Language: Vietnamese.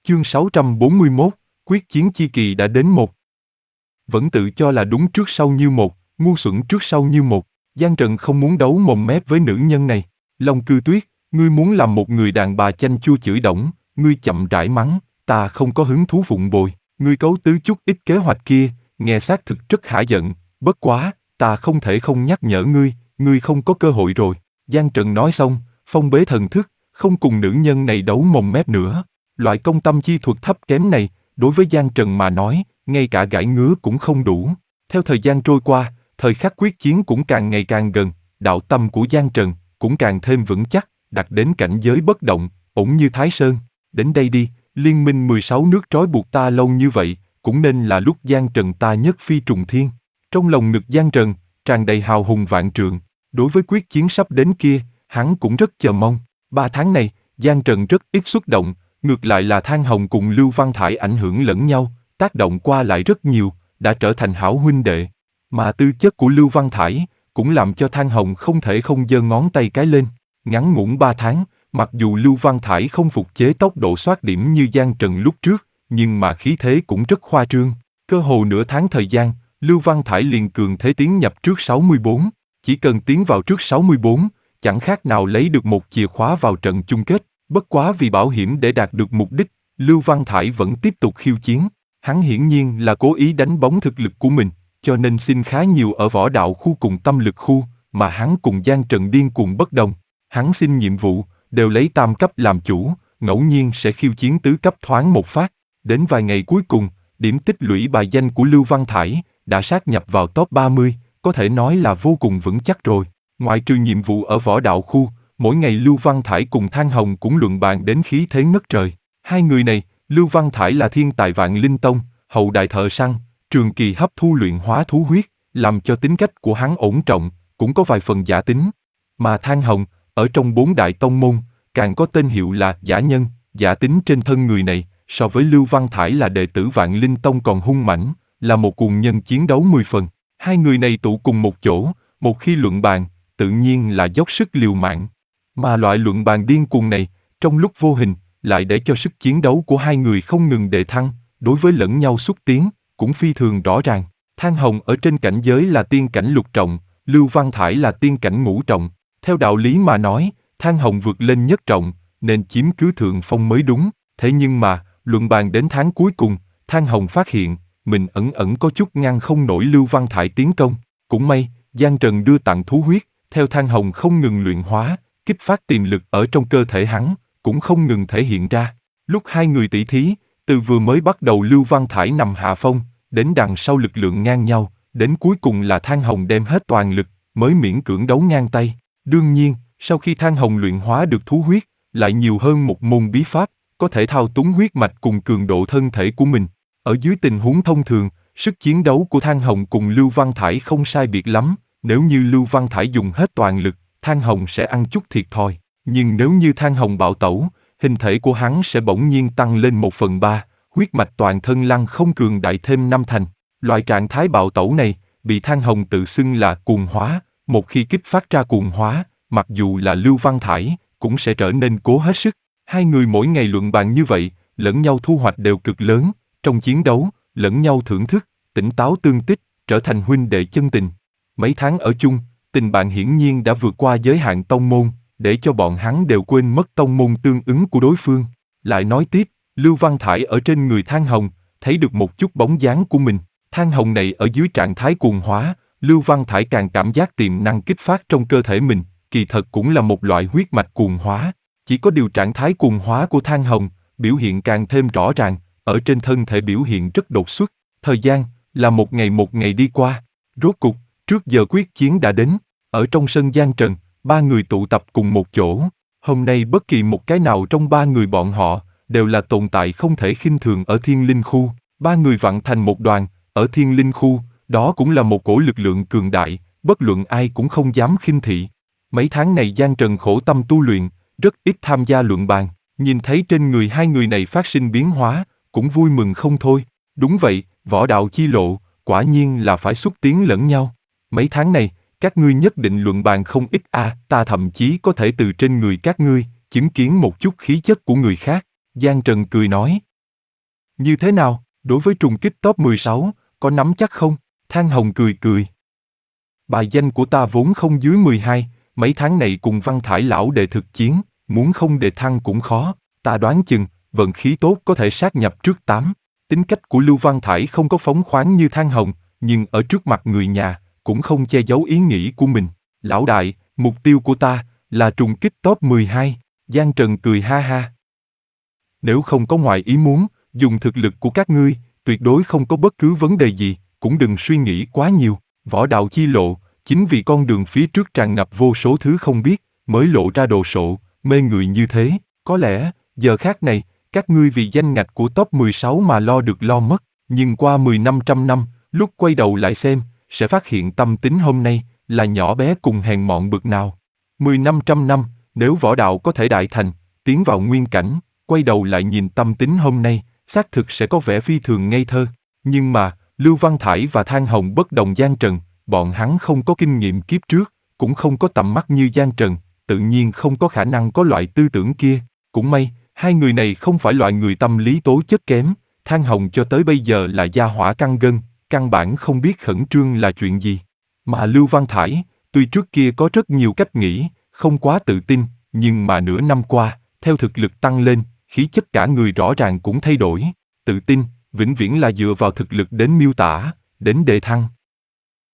Chương 641, quyết chiến chi kỳ đã đến một. Vẫn tự cho là đúng trước sau như một, ngu xuẩn trước sau như một. Giang Trần không muốn đấu mồm mép với nữ nhân này. Long Cư Tuyết, ngươi muốn làm một người đàn bà chanh chua chửi đổng, ngươi chậm rãi mắng, ta không có hứng thú phụng bồi. Ngươi cấu tứ chút ít kế hoạch kia, nghe xác thực rất hả giận, bất quá, ta không thể không nhắc nhở ngươi không có cơ hội rồi. Giang Trần nói xong, phong bế thần thức, không cùng nữ nhân này đấu mồm mép nữa. Loại công tâm chi thuật thấp kém này, đối với Giang Trần mà nói, ngay cả gãi ngứa cũng không đủ. Theo thời gian trôi qua, thời khắc quyết chiến cũng càng ngày càng gần, đạo tâm của Giang Trần cũng càng thêm vững chắc, đạt đến cảnh giới bất động, ổn như Thái Sơn. Đến đây đi, liên minh 16 nước trói buộc ta lâu như vậy, cũng nên là lúc Giang Trần ta nhất phi trùng thiên. Trong lòng ngực Giang Trần, tràn đầy hào hùng vạn trượng, đối với quyết chiến sắp đến kia, hắn cũng rất chờ mong. 3 tháng này, Giang Trần rất ít xuất động, ngược lại là Thang Hồng cùng Lưu Văn Thải ảnh hưởng lẫn nhau, tác động qua lại rất nhiều, đã trở thành hảo huynh đệ. Mà tư chất của Lưu Văn Thải cũng làm cho Thang Hồng không thể không giơ ngón tay cái lên. Ngắn ngủn 3 tháng, mặc dù Lưu Văn Thải không phục chế tốc độ soát điểm như Giang Trần lúc trước, nhưng mà khí thế cũng rất khoa trương. Cơ hồ nửa tháng thời gian, Lưu Văn Thải liền cường thế tiến nhập trước 64. Chỉ cần tiến vào trước 64, chẳng khác nào lấy được một chìa khóa vào trận chung kết. Bất quá vì bảo hiểm để đạt được mục đích, Lưu Văn Thải vẫn tiếp tục khiêu chiến. Hắn hiển nhiên là cố ý đánh bóng thực lực của mình, cho nên xin khá nhiều ở võ đạo khu cùng tâm lực khu, mà hắn cùng Giang Trần điên cuồng bất đồng. Hắn xin nhiệm vụ, đều lấy tam cấp làm chủ, ngẫu nhiên sẽ khiêu chiến tứ cấp thoáng một phát. Đến vài ngày cuối cùng, điểm tích lũy bài danh của Lưu Văn Thải đã sát nhập vào top 30, có thể nói là vô cùng vững chắc rồi. Ngoại trừ nhiệm vụ ở võ đạo khu, mỗi ngày Lưu Văn Thải cùng Thang Hồng cũng luận bàn đến khí thế ngất trời. Hai người này, Lưu Văn Thải là thiên tài Vạn Linh Tông, hậu đại thợ săn, trường kỳ hấp thu luyện hóa thú huyết, làm cho tính cách của hắn ổn trọng, cũng có vài phần giả tính. Mà Thang Hồng, ở trong 4 đại tông môn, càng có tên hiệu là giả nhân, giả tính trên thân người này, so với Lưu Văn Thải là đệ tử Vạn Linh Tông còn hung mãnh, là một cuồng nhân chiến đấu 10 phần. Hai người này tụ cùng một chỗ, một khi luận bàn, tự nhiên là dốc sức liều mạng. Mà loại luận bàn điên cuồng này, trong lúc vô hình, lại để cho sức chiến đấu của hai người không ngừng đề thăng, đối với lẫn nhau xúc tiến, cũng phi thường rõ ràng. Thang Hồng ở trên cảnh giới là tiên cảnh lục trọng, Lưu Văn Thải là tiên cảnh ngũ trọng. Theo đạo lý mà nói, Thang Hồng vượt lên nhất trọng, nên chiếm cứ thượng phong mới đúng. Thế nhưng mà, luận bàn đến tháng cuối cùng, Thang Hồng phát hiện, mình ẩn ẩn có chút ngăn không nổi Lưu Văn Thải tiến công. Cũng may, Giang Trần đưa tặng thú huyết, theo Thang Hồng không ngừng luyện hóa, kích phát tiềm lực ở trong cơ thể hắn, cũng không ngừng thể hiện ra. Lúc hai người tỷ thí, từ vừa mới bắt đầu Lưu Văn Thải nằm hạ phong, đến đằng sau lực lượng ngang nhau, đến cuối cùng là Thang Hồng đem hết toàn lực, mới miễn cưỡng đấu ngang tay. Đương nhiên, sau khi Thang Hồng luyện hóa được thú huyết, lại nhiều hơn một môn bí pháp, có thể thao túng huyết mạch cùng cường độ thân thể của mình. Ở dưới tình huống thông thường, sức chiến đấu của Thang Hồng cùng Lưu Văn Thải không sai biệt lắm, nếu như Lưu Văn Thải dùng hết toàn lực, Thang Hồng sẽ ăn chút thiệt thòi. Nhưng nếu như Thang Hồng bạo tẩu, hình thể của hắn sẽ bỗng nhiên tăng lên 1/3, huyết mạch toàn thân lăng không cường đại thêm 5 thành. Loại trạng thái bạo tẩu này, bị Thang Hồng tự xưng là cuồng hóa, một khi kích phát ra cuồng hóa, mặc dù là Lưu Văn Thải, cũng sẽ trở nên cố hết sức. Hai người mỗi ngày luận bàn như vậy, lẫn nhau thu hoạch đều cực lớn, trong chiến đấu, lẫn nhau thưởng thức, tỉnh táo tương tích, trở thành huynh đệ chân tình. Mấy tháng ở chung, tình bạn hiển nhiên đã vượt qua giới hạn tông môn, để cho bọn hắn đều quên mất tông môn tương ứng của đối phương. Lại nói tiếp, Lưu Văn Thải ở trên người Thang Hồng, thấy được một chút bóng dáng của mình. Thang Hồng này ở dưới trạng thái cuồng hóa, Lưu Văn Thải càng cảm giác tiềm năng kích phát trong cơ thể mình, kỳ thật cũng là một loại huyết mạch cuồng hóa. Chỉ có điều trạng thái cuồng hóa của Thang Hồng, biểu hiện càng thêm rõ ràng, ở trên thân thể biểu hiện rất đột xuất. Thời gian, là một ngày đi qua. Rốt cục, trước giờ quyết chiến đã đến, ở trong sân Giang Trần, ba người tụ tập cùng một chỗ. Hôm nay bất kỳ một cái nào trong ba người bọn họ, đều là tồn tại không thể khinh thường ở Thiên Linh Khu. Ba người vặn thành một đoàn, ở Thiên Linh Khu, đó cũng là một cổ lực lượng cường đại, bất luận ai cũng không dám khinh thị. Mấy tháng này Giang Trần khổ tâm tu luyện, rất ít tham gia luận bàn, nhìn thấy trên người hai người này phát sinh biến hóa, cũng vui mừng không thôi. Đúng vậy, võ đạo chi lộ, quả nhiên là phải xúc tiến lẫn nhau. Mấy tháng này, các ngươi nhất định luận bàn không ít ta thậm chí có thể từ trên người các ngươi, chứng kiến một chút khí chất của người khác. Giang Trần cười nói, Như thế nào, đối với trùng kích top 16, có nắm chắc không? Thang Hồng cười cười. Bài danh của ta vốn không dưới 12, mấy tháng này cùng Văn Thải lão đệ thực chiến, muốn không đệ thăng cũng khó, ta đoán chừng, vận khí tốt có thể sát nhập trước 8. Tính cách của Lưu Văn Thải không có phóng khoáng như Thang Hồng, nhưng ở trước mặt người nhà, cũng không che giấu ý nghĩ của mình. Lão đại, mục tiêu của ta, là trùng kích top 12, Giang Trần cười ha ha. Nếu không có ngoài ý muốn, dùng thực lực của các ngươi, tuyệt đối không có bất cứ vấn đề gì, cũng đừng suy nghĩ quá nhiều. Võ đạo chi lộ, chính vì con đường phía trước tràn ngập vô số thứ không biết, mới lộ ra đồ sộ, mê người như thế. Có lẽ, giờ khác này, các ngươi vì danh ngạch của top 16 mà lo được lo mất, nhưng qua 10-500 năm, lúc quay đầu lại xem, sẽ phát hiện tâm tính hôm nay là nhỏ bé cùng hèn mọn bực nào. 10-500 năm, nếu võ đạo có thể đại thành, tiến vào nguyên cảnh, quay đầu lại nhìn tâm tính hôm nay, xác thực sẽ có vẻ phi thường ngây thơ. Nhưng mà, Lưu Văn Thải và Thang Hồng bất đồng Giang Trần, bọn hắn không có kinh nghiệm kiếp trước, cũng không có tầm mắt như Giang Trần, tự nhiên không có khả năng có loại tư tưởng kia. Cũng may, hai người này không phải loại người tâm lý tố chất kém, Thang Hồng cho tới bây giờ là gia hỏa căng gân, căn bản không biết khẩn trương là chuyện gì. Mà Lưu Văn Thải, tuy trước kia có rất nhiều cách nghĩ, không quá tự tin, nhưng mà nửa năm qua, theo thực lực tăng lên, khí chất cả người rõ ràng cũng thay đổi. Tự tin, vĩnh viễn là dựa vào thực lực đến miêu tả, đến đề thăng.